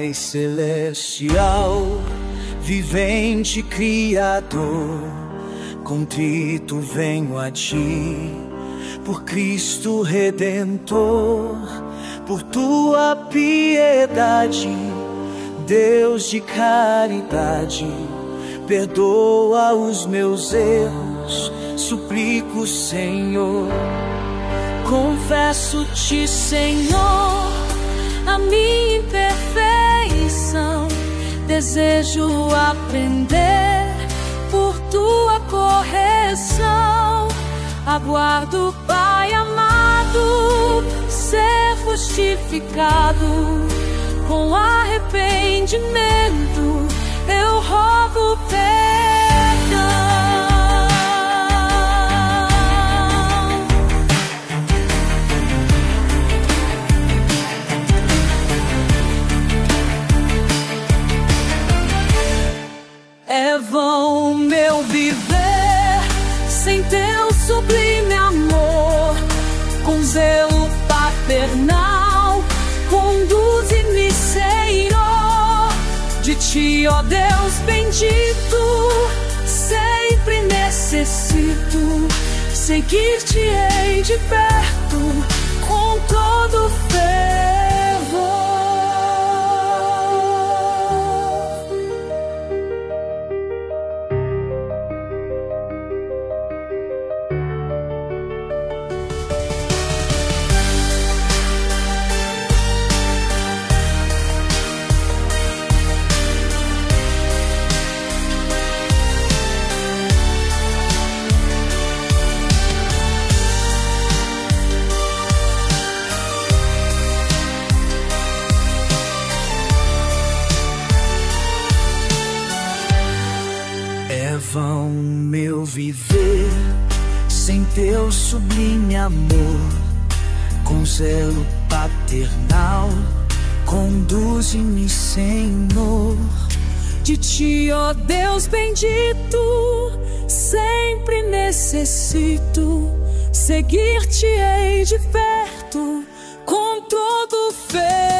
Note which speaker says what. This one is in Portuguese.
Speaker 1: Pai celestial, vivente Criador, contrito venho a Ti, por Cristo Redentor, por Tua piedade, Deus de caridade, perdoa os meus erros, suplico, Senhor. Confesso-te, Senhor, a minha imperfeição, desejo aprender por Tua correção. Aguardo, Pai amado, ser justificado. Com arrependimento eu rogo perdão. É vão meu viver sem Teu sublime amor, com zelo paternal conduze-me, Senhor. De Ti, ó Deus bendito, sempre necessito seguir-te-ei de perto com todo fervor. Vão meu viver sem Teu sublime amor, com zelo paternal conduze-me, Senhor. De Ti, ó Deus bendito, sempre necessito seguir-te-ei de perto com todo fervor.